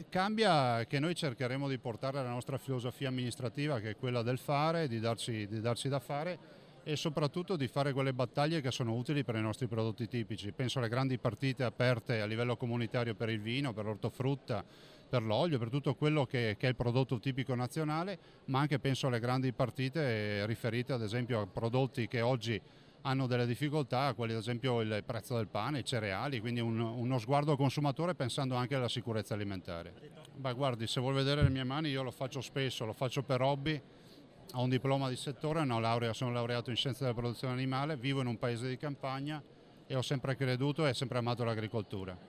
Cambia che noi cercheremo di portare la nostra filosofia amministrativa, che è quella del fare, di darci da fare e soprattutto di fare quelle battaglie che sono utili per i nostri prodotti tipici. Penso alle grandi partite aperte a livello comunitario per il vino, per l'ortofrutta, per l'olio, per tutto quello che è il prodotto tipico nazionale, ma anche penso alle grandi partite riferite ad esempio a prodotti che oggi hanno delle difficoltà, quali ad esempio il prezzo del pane, i cereali, quindi uno sguardo al consumatore pensando anche alla sicurezza alimentare. Beh, guardi, se vuol vedere le mie mani, io lo faccio spesso, lo faccio per hobby, ho un diploma di settore, una laurea, sono laureato in scienze della produzione animale, vivo in un paese di campagna e ho sempre creduto e sempre amato l'agricoltura.